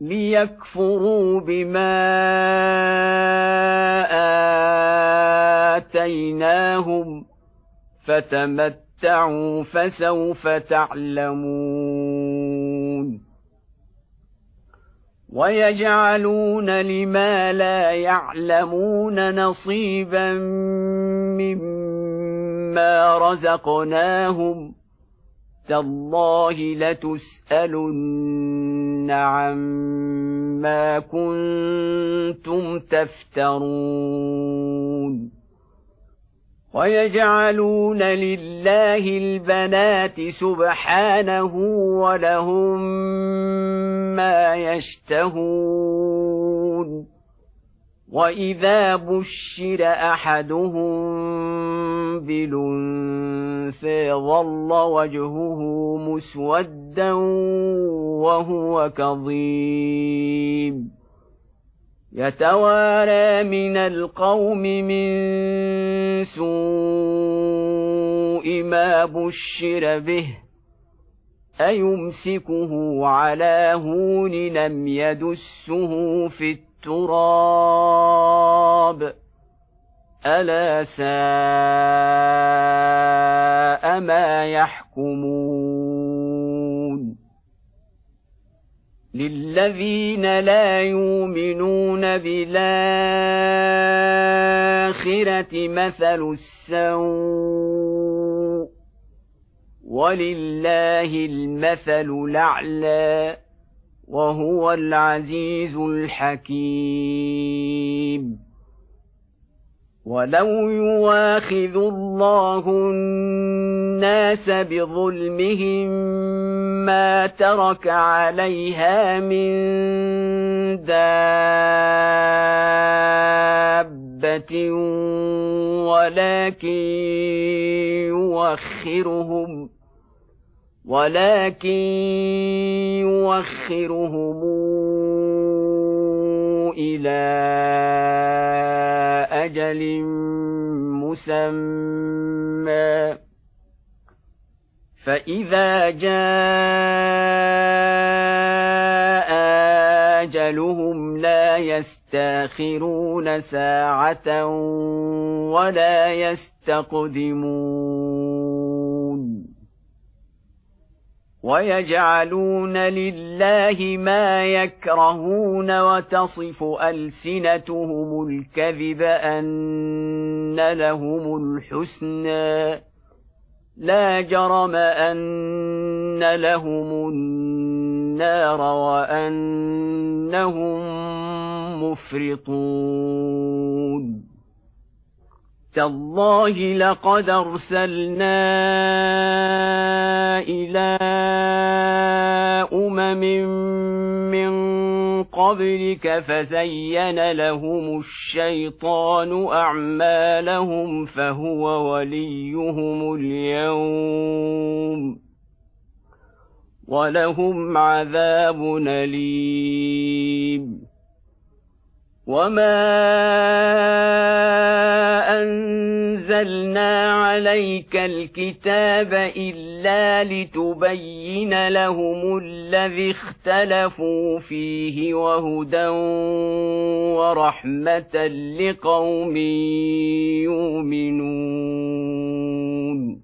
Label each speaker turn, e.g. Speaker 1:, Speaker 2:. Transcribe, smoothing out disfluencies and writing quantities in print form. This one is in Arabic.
Speaker 1: ليكفروا بما آتيناهم فتمتعوا فسوف تعلمون ويجعلون لما لا يعلمون نصيبا مما رزقناهم تالله لتسألن عما كنتم تفترون ويجعلون لله البنات سبحانه ولهم ما يشتهون وإذا بشر أحدهم بالأنثى ظل وجهه مسودا وهو كظيم يتوارى من القوم من سوء ما بشر به أيمسكه على هون لم يدسه في التراب ألا ساء ما يحكمون للذين لا يؤمنون بالآخرة مثل السوء ولله المثل الأعلى وهو العزيز الحكيم ولو يواخذ الله الناس بظلمهم ما ترك عليها من دابة ولكن يوخرهم إلى أجل مسمى فإذا جاء أجلهم لا يستأخرون ساعة ولا يستقدمون ويجعلون لله ما يكرهون وتصف ألسنتهم الكذب أن لهم الحسنى لا جرم أن لهم النار وأنهم مفرطون تالله لقد أرسلنا إلى من قبلك فزين لهم الشيطان أعمالهم فهو وليهم اليوم ولهم عذاب أليم وما أنزلنا عليك الكتاب إلا لتبين لهم الذي اختلفوا فيه وهدى ورحمة لقوم يؤمنون